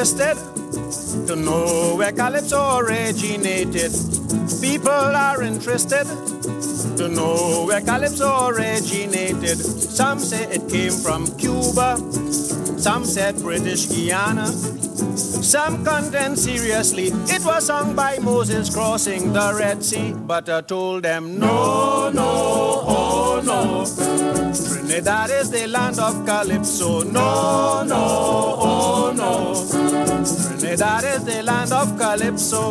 interested to know where Calypso originated. People are interested to know where Calypso originated. Some say it came from Cuba, some said British Guiana. Some contend seriously it was sung by Moses crossing the Red Sea. But I told them no, no, oh no, Trinidad is the land of Calypso. No, no, oh no, Trinidad is the land of Calypso.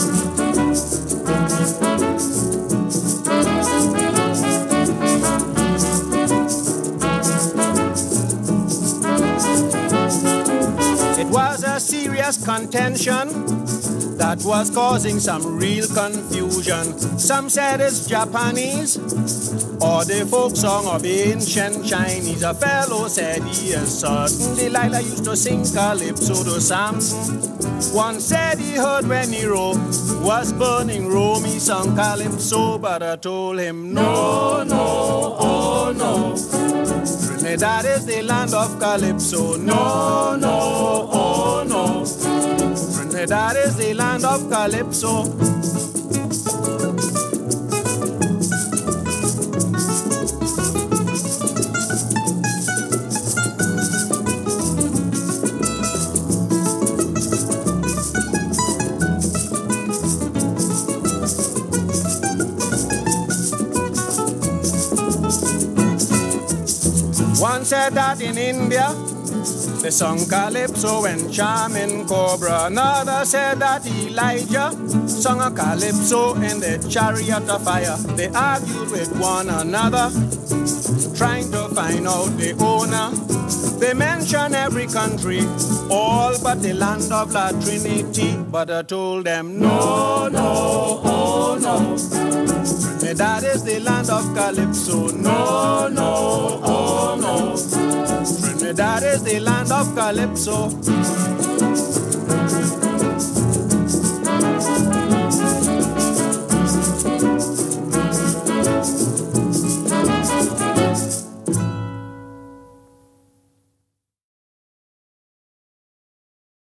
It was a serious contention that was causing some real confusion. Some said it's Japanese or the folk song of ancient Chinese. A fellow said he is certain Delilah used to sing Calypso to Samson. One said he heard when Nero was burning Rome, he sung Calypso, but I told him no, no, oh no, Trinidad is the land of Calypso. No, no, oh no, Trinidad is the land of Calypso. One said that in India they sung Calypso when charming Cobra. Another said that Elijah sung a Calypso in the chariot of fire. They argued with one another, trying to find out the owner. They mention every country, all but the land of La Trinity. But I told them no, no, oh no, Trinidad is the land of Calypso. No, no, oh no, Trinidad is the land of Calypso.